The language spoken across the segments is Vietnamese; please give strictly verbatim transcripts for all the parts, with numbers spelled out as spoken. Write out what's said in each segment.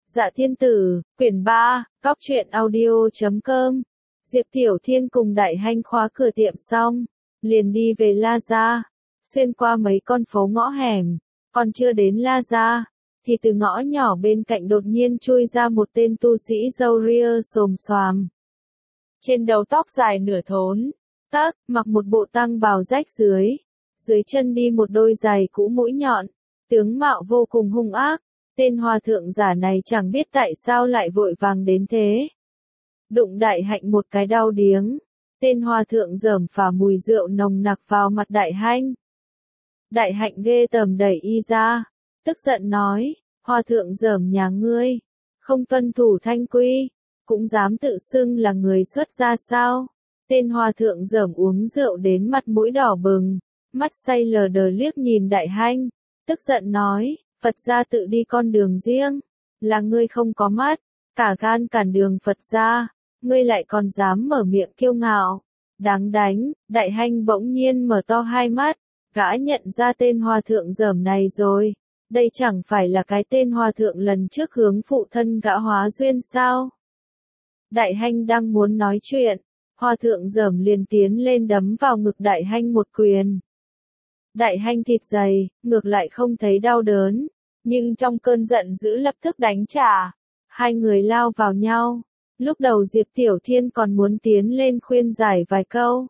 Dạ Thiên Tử, quyển ba, cóc truyện audio chấm com. Diệp Tiểu Thiên cùng Đại Hanh khóa cửa tiệm xong, liền đi về La Gia, xuyên qua mấy con phố ngõ hẻm, còn chưa đến La Gia, thì từ ngõ nhỏ bên cạnh đột nhiên chui ra một tên tu sĩ râu ria xồm xoàm. Trên đầu tóc dài nửa thốn, tắc, mặc một bộ tăng bào rách dưới, dưới chân đi một đôi giày cũ mũi nhọn, tướng mạo vô cùng hung ác. Tên hòa thượng giả này chẳng biết tại sao lại vội vàng đến thế. Đụng Đại Hạnh một cái đau điếng. Tên hòa thượng rởm phả mùi rượu nồng nặc vào mặt Đại Hanh. Đại Hạnh ghê tởm đẩy y ra, tức giận nói, hòa thượng rởm nhà ngươi, không tuân thủ thanh quy, cũng dám tự xưng là người xuất gia sao. Tên hòa thượng rởm uống rượu đến mặt mũi đỏ bừng, mắt say lờ đờ liếc nhìn Đại Hanh, tức giận nói, Phật gia tự đi con đường riêng, là ngươi không có mắt, cả gan cản đường Phật gia, ngươi lại còn dám mở miệng kiêu ngạo, đáng đánh. Đại Hanh bỗng nhiên mở to hai mắt, gã nhận ra tên hòa thượng rởm này rồi, đây chẳng phải là cái tên hòa thượng lần trước hướng phụ thân gã hóa duyên sao. Đại Hanh đang muốn nói chuyện, hòa thượng rởm liền tiến lên đấm vào ngực Đại Hanh một quyền. Đại Hanh thịt dày, ngược lại không thấy đau đớn, nhưng trong cơn giận dữ lập tức đánh trả. Hai người lao vào nhau. Lúc đầu Diệp Tiểu Thiên còn muốn tiến lên khuyên giải vài câu,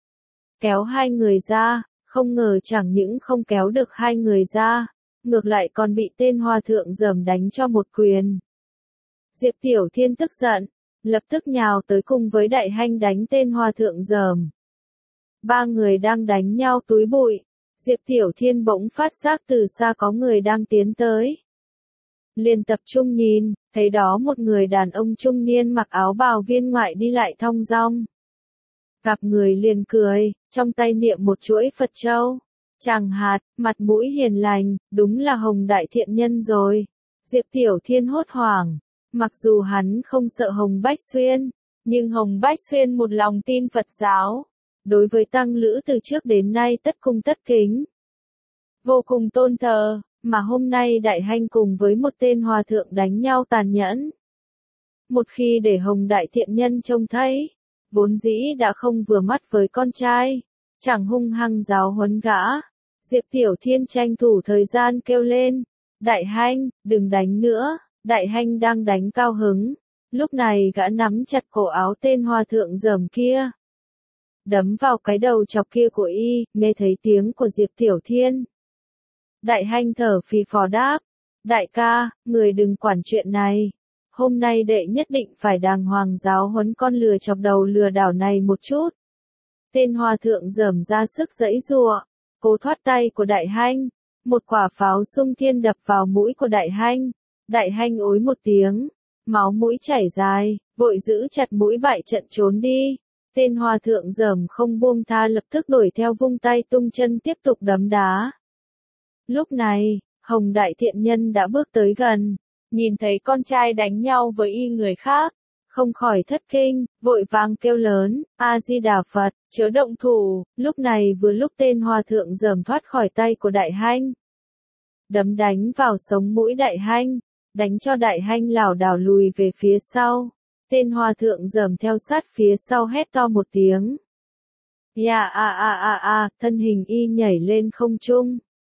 kéo hai người ra, không ngờ chẳng những không kéo được hai người ra, ngược lại còn bị tên hòa thượng rởm đánh cho một quyền. Diệp Tiểu Thiên tức giận, lập tức nhào tới cùng với Đại Hanh đánh tên hòa thượng rởm. Ba người đang đánh nhau túi bụi. Diệp Tiểu Thiên bỗng phát giác từ xa có người đang tiến tới. Liền tập trung nhìn, thấy đó một người đàn ông trung niên mặc áo bào viên ngoại đi lại thong dong. Gặp người liền cười, trong tay niệm một chuỗi Phật châu. Chàng hạt, mặt mũi hiền lành, đúng là Hồng Đại Thiện Nhân rồi. Diệp Tiểu Thiên hốt hoảng, mặc dù hắn không sợ Hồng Bách Xuyên, nhưng Hồng Bách Xuyên một lòng tin Phật giáo. Đối với tăng lữ từ trước đến nay tất cung tất kính, vô cùng tôn thờ, mà hôm nay Đại Hanh cùng với một tên hòa thượng đánh nhau tàn nhẫn. Một khi để Hồng Đại Thiện Nhân trông thấy, vốn dĩ đã không vừa mắt với con trai, chẳng hung hăng giáo huấn gã. Diệp Tiểu Thiên tranh thủ thời gian kêu lên, Đại Hanh, đừng đánh nữa. Đại Hanh đang đánh cao hứng, lúc này gã nắm chặt cổ áo tên hòa thượng rởm kia, đấm vào cái đầu chọc kia của y. Nghe thấy tiếng của Diệp Tiểu Thiên, Đại Hanh thở phì phò đáp, đại ca, người đừng quản chuyện này, hôm nay đệ nhất định phải đàng hoàng giáo huấn con lừa chọc đầu lừa đảo này một chút. Tên hòa thượng rởm ra sức giãy giụa, cố thoát tay của Đại Hanh, một quả pháo xung thiên đập vào mũi của Đại Hanh. Đại Hanh ối một tiếng, máu mũi chảy dài, vội giữ chặt mũi bại trận trốn đi. Tên hòa thượng rởm không buông tha lập tức đuổi theo vung tay tung chân tiếp tục đấm đá. Lúc này, Hồng Đại Thiện Nhân đã bước tới gần, nhìn thấy con trai đánh nhau với y người khác, không khỏi thất kinh, vội vàng kêu lớn, A-di-đà Phật, chớ động thủ. Lúc này vừa lúc tên hòa thượng rởm thoát khỏi tay của Đại Hanh, đấm đánh vào sống mũi Đại Hanh, đánh cho Đại Hanh lảo đảo lùi về phía sau. Tên hòa thượng rởm theo sát phía sau hét to một tiếng. Ya a a a a, thân hình y nhảy lên không trung.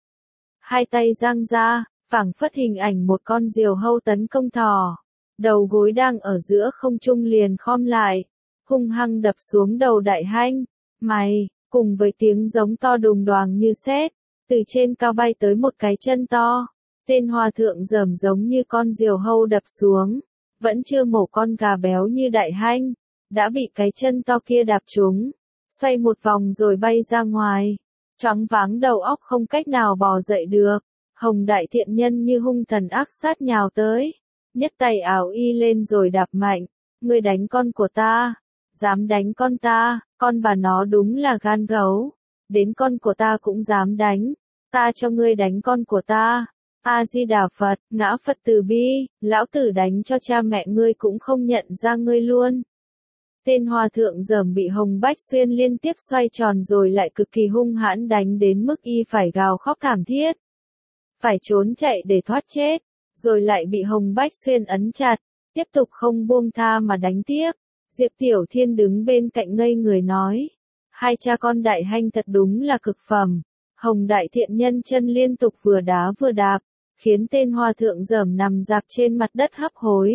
Hai tay giang ra, phảng phất hình ảnh một con diều hâu tấn công thỏ. Đầu gối đang ở giữa không trung liền khom lại, hung hăng đập xuống đầu Đại Hanh. Mày, cùng với tiếng giống to đùng đoàng như sét, từ trên cao bay tới một cái chân to. Tên hòa thượng rởm giống như con diều hâu đập xuống. Vẫn chưa mổ con gà béo như Đại Hanh, đã bị cái chân to kia đạp trúng, xoay một vòng rồi bay ra ngoài, choáng váng đầu óc không cách nào bò dậy được. Hồng Đại Thiện Nhân như hung thần ác sát nhào tới, nhấc tay ảo y lên rồi đạp mạnh, ngươi đánh con của ta, dám đánh con ta, con bà nó đúng là gan gấu, đến con của ta cũng dám đánh, ta cho ngươi đánh con của ta. A-di-đà Phật, ngã Phật từ bi, lão tử đánh cho cha mẹ ngươi cũng không nhận ra ngươi luôn. Tên hòa thượng rởm bị Hồng Bách Xuyên liên tiếp xoay tròn rồi lại cực kỳ hung hãn đánh đến mức y phải gào khóc thảm thiết. Phải trốn chạy để thoát chết. rồi lại bị Hồng Bách Xuyên ấn chặt, tiếp tục không buông tha mà đánh tiếp. Diệp Tiểu Thiên đứng bên cạnh ngây người nói, hai cha con Đại Hanh thật đúng là cực phẩm. Hồng Đại Thiện Nhân chân liên tục vừa đá vừa đạp, khiến tên hòa thượng dởm nằm dạp trên mặt đất hấp hối.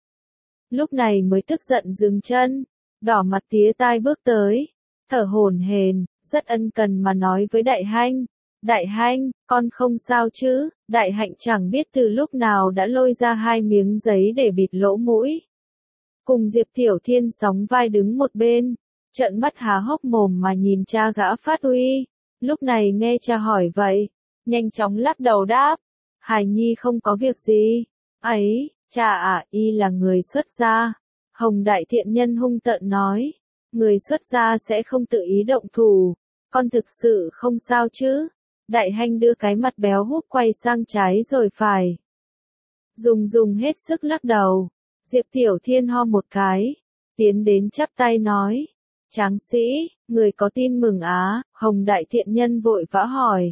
Lúc này mới tức giận dừng chân, đỏ mặt tía tai bước tới, thở hổn hển, rất ân cần mà nói với Đại Hanh, Đại Hanh, con không sao chứ? Đại Hạnh chẳng biết từ lúc nào đã lôi ra hai miếng giấy để bịt lỗ mũi. Cùng Diệp Tiểu Thiên sóng vai đứng một bên, trợn mắt há hốc mồm mà nhìn cha gã phát uy. Lúc này nghe cha hỏi vậy, nhanh chóng lắc đầu đáp, hài nhi không có việc gì. Ấy, cha à, y là người xuất gia. Hồng Đại Thiện Nhân hung tợn nói, người xuất gia sẽ không tự ý động thủ, con thực sự không sao chứ? Đại Hanh đưa cái mặt béo húp quay sang trái rồi phải. Dùng dùng hết sức lắc đầu. Diệp Tiểu Thiên ho một cái, tiến đến chắp tay nói, tráng sĩ, người có tin mừng á? Hồng Đại Thiện Nhân vội vã hỏi.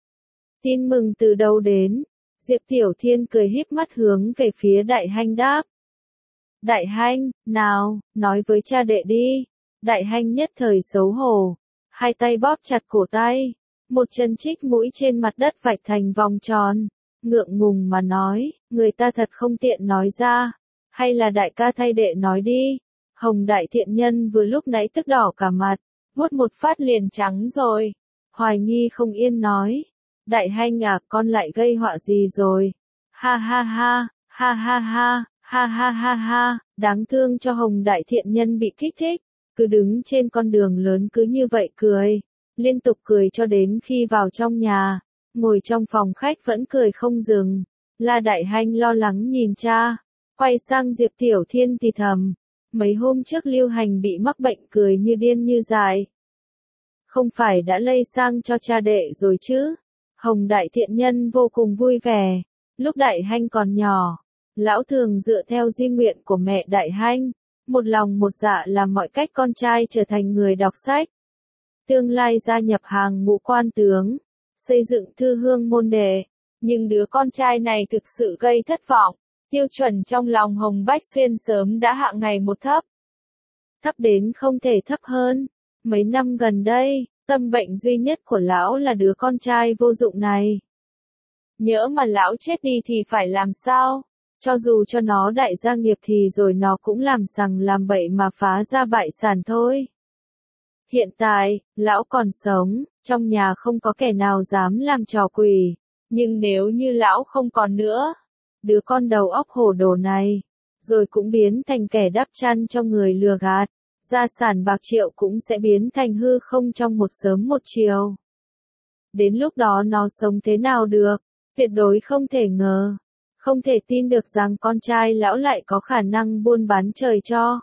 Tin mừng từ đâu đến? Diệp Tiểu Thiên cười híp mắt hướng về phía Đại Hanh đáp. Đại Hanh, nào, nói với cha đệ đi. Đại Hanh nhất thời xấu hổ, hai tay bóp chặt cổ tay, một chân chích mũi trên mặt đất vạch thành vòng tròn, ngượng ngùng mà nói, người ta thật không tiện nói ra, hay là đại ca thay đệ nói đi. Hồng Đại Thiện Nhân vừa lúc nãy tức đỏ cả mặt, vuốt một phát liền trắng rồi. Hoài nghi không yên nói, Đại Hanh à, con lại gây họa gì rồi? Ha ha ha, ha ha ha, ha ha ha ha, đáng thương cho Hồng Đại Thiện Nhân bị kích thích, cứ đứng trên con đường lớn cứ như vậy cười, liên tục cười cho đến khi vào trong nhà, ngồi trong phòng khách vẫn cười không dừng. La Đại Hanh lo lắng nhìn cha, quay sang Diệp Tiểu Thiên thì thầm, mấy hôm trước Lưu Hành bị mắc bệnh cười như điên như dại. Không phải đã lây sang cho cha đệ rồi chứ? Hồng Đại Thiện Nhân vô cùng vui vẻ. Lúc Đại Hanh còn nhỏ, lão thường dựa theo di nguyện của mẹ Đại Hanh, một lòng một dạ làm mọi cách con trai trở thành người đọc sách. Tương lai gia nhập hàng ngũ quan tướng, xây dựng thư hương môn đệ. Nhưng đứa con trai này thực sự gây thất vọng. Tiêu chuẩn trong lòng Hồng Bách Xuyên sớm đã hạ ngày một thấp. Thấp đến không thể thấp hơn. Mấy năm gần đây, tâm bệnh duy nhất của lão là đứa con trai vô dụng này. Nhỡ mà lão chết đi thì phải làm sao? Cho dù cho nó đại gia nghiệp thì rồi nó cũng làm sằng làm bậy mà phá ra bại sản thôi. Hiện tại, lão còn sống, trong nhà không có kẻ nào dám làm trò quỷ. Nhưng nếu như lão không còn nữa, đứa con đầu óc hổ đồ này, rồi cũng biến thành kẻ đắp chăn cho người lừa gạt, gia sản bạc triệu cũng sẽ biến thành hư không trong một sớm một chiều. Đến lúc đó nó sống thế nào được, tuyệt đối không thể ngờ, không thể tin được rằng con trai lão lại có khả năng buôn bán trời cho.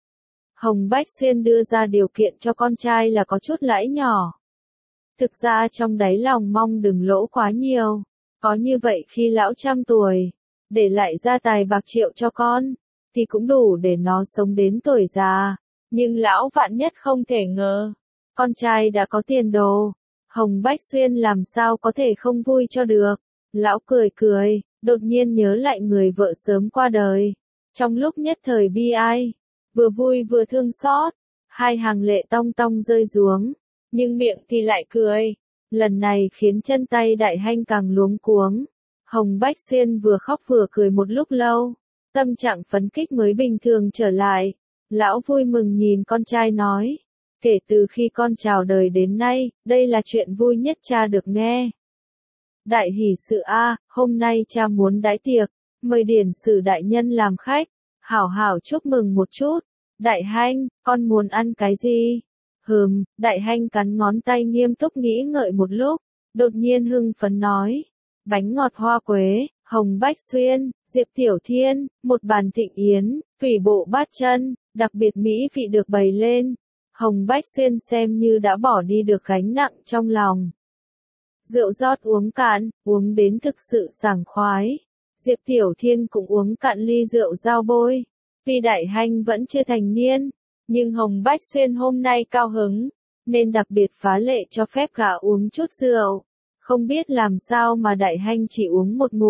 Hồng Bách Xuyên đưa ra điều kiện cho con trai là có chút lãi nhỏ. Thực ra trong đáy lòng mong đừng lỗ quá nhiều, có như vậy khi lão trăm tuổi, để lại gia tài bạc triệu cho con, thì cũng đủ để nó sống đến tuổi già. Nhưng lão vạn nhất không thể ngờ, con trai đã có tiền đồ, Hồng Bách Xuyên làm sao có thể không vui cho được. Lão cười cười, đột nhiên nhớ lại người vợ sớm qua đời. Trong lúc nhất thời bi ai, vừa vui vừa thương xót, hai hàng lệ tong tong rơi xuống, nhưng miệng thì lại cười. Lần này khiến chân tay Đại Hanh càng luống cuống. Hồng Bách Xuyên vừa khóc vừa cười một lúc lâu, tâm trạng phấn khích mới bình thường trở lại. Lão vui mừng nhìn con trai nói, kể từ khi con chào đời đến nay, đây là chuyện vui nhất cha được nghe. Đại hỷ sự a, hôm nay cha muốn đãi tiệc, mời Điển Sử đại nhân làm khách, hảo hảo chúc mừng một chút. Đại Hanh, con muốn ăn cái gì? Hừm, Đại Hanh cắn ngón tay nghiêm túc nghĩ ngợi một lúc, đột nhiên hưng phấn nói, bánh ngọt hoa quế, Hồng Bách Xuyên, Diệp Tiểu Thiên, một bàn thịnh yến, tùy bộ bát chân, đặc biệt mỹ vị được bày lên. Hồng Bách Xuyên xem như đã bỏ đi được gánh nặng trong lòng. Rượu rót uống cạn, uống đến thực sự sảng khoái. Diệp Tiểu Thiên cũng uống cạn ly rượu giao bôi. Tuy Đại Hanh vẫn chưa thành niên, nhưng Hồng Bách Xuyên hôm nay cao hứng, nên đặc biệt phá lệ cho phép gã uống chút rượu. Không biết làm sao mà Đại Hanh chỉ uống một ngụm,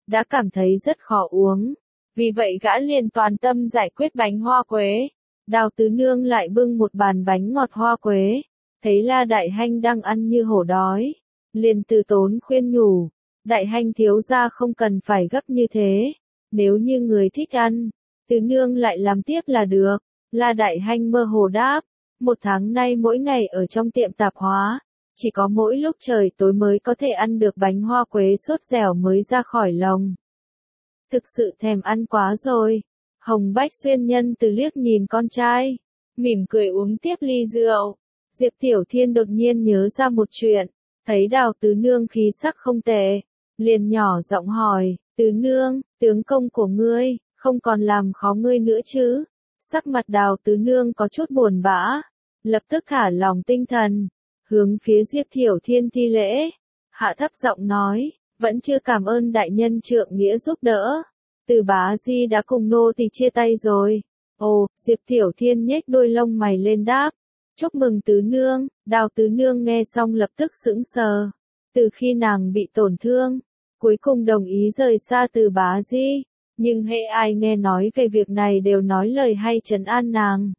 đã cảm thấy rất khó uống. Vì vậy gã liền toàn tâm giải quyết bánh hoa quế. Đào tứ nương lại bưng một bàn bánh ngọt hoa quế. Thấy La Đại Hanh đang ăn như hổ đói. Liền từ tốn khuyên nhủ. Đại Hanh thiếu gia không cần phải gấp như thế. Nếu như người thích ăn, tứ nương lại làm tiếp là được. La Đại Hanh mơ hồ đáp. Một tháng nay mỗi ngày ở trong tiệm tạp hóa. Chỉ có mỗi lúc trời tối mới có thể ăn được bánh hoa quế sốt dẻo mới ra khỏi lồng. Thực sự thèm ăn quá rồi. Hồng Bách Xuyên nhân từ liếc nhìn con trai. Mỉm cười uống tiếp ly rượu. Diệp Tiểu Thiên đột nhiên nhớ ra một chuyện. Thấy Đào tứ nương khí sắc không tệ. Liền nhỏ giọng hỏi. Tứ nương, tướng công của ngươi, không còn làm khó ngươi nữa chứ? Sắc mặt Đào tứ nương có chút buồn bã. Lập tức thả lòng tinh thần. Hướng phía Diệp Tiểu Thiên thi lễ. Hạ thấp giọng nói. Vẫn chưa cảm ơn đại nhân trượng nghĩa giúp đỡ. Từ bá di đã cùng nô tỳ chia tay rồi. Ồ, Diệp Tiểu Thiên nhếch đôi lông mày lên đáp. Chúc mừng tứ nương. Đào tứ nương nghe xong lập tức sững sờ. Từ khi nàng bị tổn thương, cuối cùng đồng ý rời xa từ bá di. Nhưng hễ ai nghe nói về việc này đều nói lời hay trấn an nàng.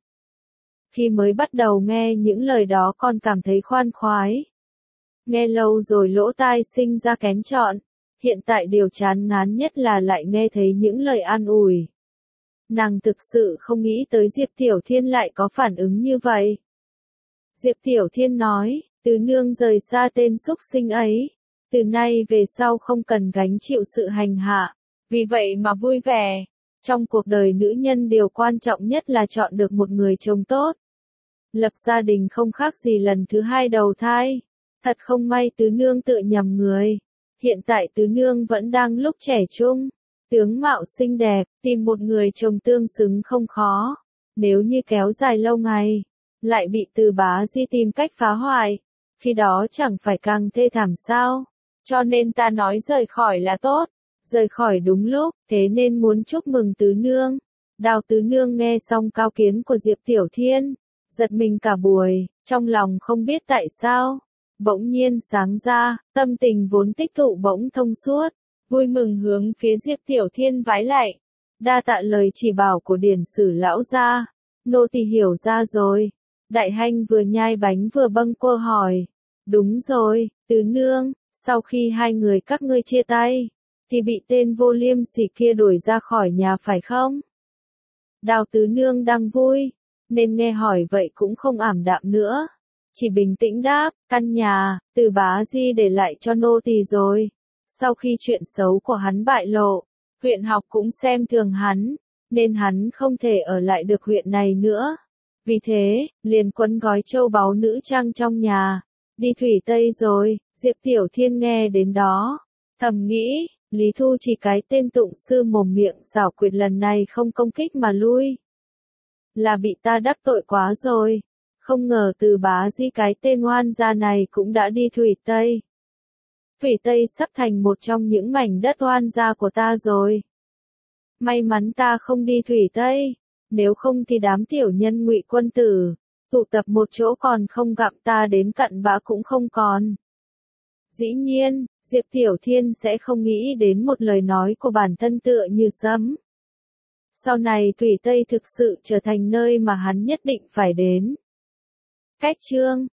Khi mới bắt đầu nghe những lời đó còn cảm thấy khoan khoái. Nghe lâu rồi lỗ tai sinh ra kén chọn. Hiện tại điều chán ngán nhất là lại nghe thấy những lời an ủi. Nàng thực sự không nghĩ tới Diệp Tiểu Thiên lại có phản ứng như vậy. Diệp Tiểu Thiên nói, tứ nương rời xa tên xúc sinh ấy. Từ nay về sau không cần gánh chịu sự hành hạ. Vì vậy mà vui vẻ. Trong cuộc đời nữ nhân điều quan trọng nhất là chọn được một người chồng tốt. Lập gia đình không khác gì lần thứ hai đầu thai. Thật không may tứ nương tự nhầm người. Hiện tại tứ nương vẫn đang lúc trẻ trung. Tướng mạo xinh đẹp, tìm một người chồng tương xứng không khó. Nếu như kéo dài lâu ngày, lại bị từ bá di tìm cách phá hoại. Khi đó chẳng phải càng thê thảm sao. Cho nên ta nói rời khỏi là tốt. Rời khỏi đúng lúc, thế nên muốn chúc mừng tứ nương. Đào tứ nương nghe xong cao kiến của Diệp Tiểu Thiên. Giật mình cả buổi, trong lòng không biết tại sao. Bỗng nhiên sáng ra, tâm tình vốn tích tụ bỗng thông suốt. Vui mừng hướng phía Diệp Tiểu Thiên vái lạy. Đa tạ lời chỉ bảo của điển sử lão gia. Nô tỳ hiểu ra rồi. Đại Hanh vừa nhai bánh vừa bâng quơ hỏi. Đúng rồi, tứ nương, sau khi hai người các ngươi chia tay, thì bị tên vô liêm sỉ kia đuổi ra khỏi nhà phải không? Đào tứ nương đang vui, nên nghe hỏi vậy cũng không ảm đạm nữa. Chỉ bình tĩnh đáp, căn nhà, từ bá di để lại cho nô tỳ rồi. Sau khi chuyện xấu của hắn bại lộ, huyện học cũng xem thường hắn, nên hắn không thể ở lại được huyện này nữa. Vì thế, liền quấn gói châu báu nữ trang trong nhà, đi thủy Tây rồi. Diệp Tiểu Thiên nghe đến đó, thầm nghĩ, Lý Thu chỉ cái tên tụng sư mồm miệng xảo quyệt lần này không công kích mà lui. Là bị ta đắc tội quá rồi. Không ngờ từ bá di cái tên oan gia này cũng đã đi thủy Tây. Thủy Tây sắp thành một trong những mảnh đất oan gia của ta rồi. May mắn ta không đi thủy Tây, nếu không thì đám tiểu nhân Ngụy quân tử, tụ tập một chỗ còn không gặp ta đến cặn bã cũng không còn. Dĩ nhiên, Diệp Tiểu Thiên sẽ không nghĩ đến một lời nói của bản thân tựa như sấm. Sau này thủy Tây thực sự trở thành nơi mà hắn nhất định phải đến. Cách chương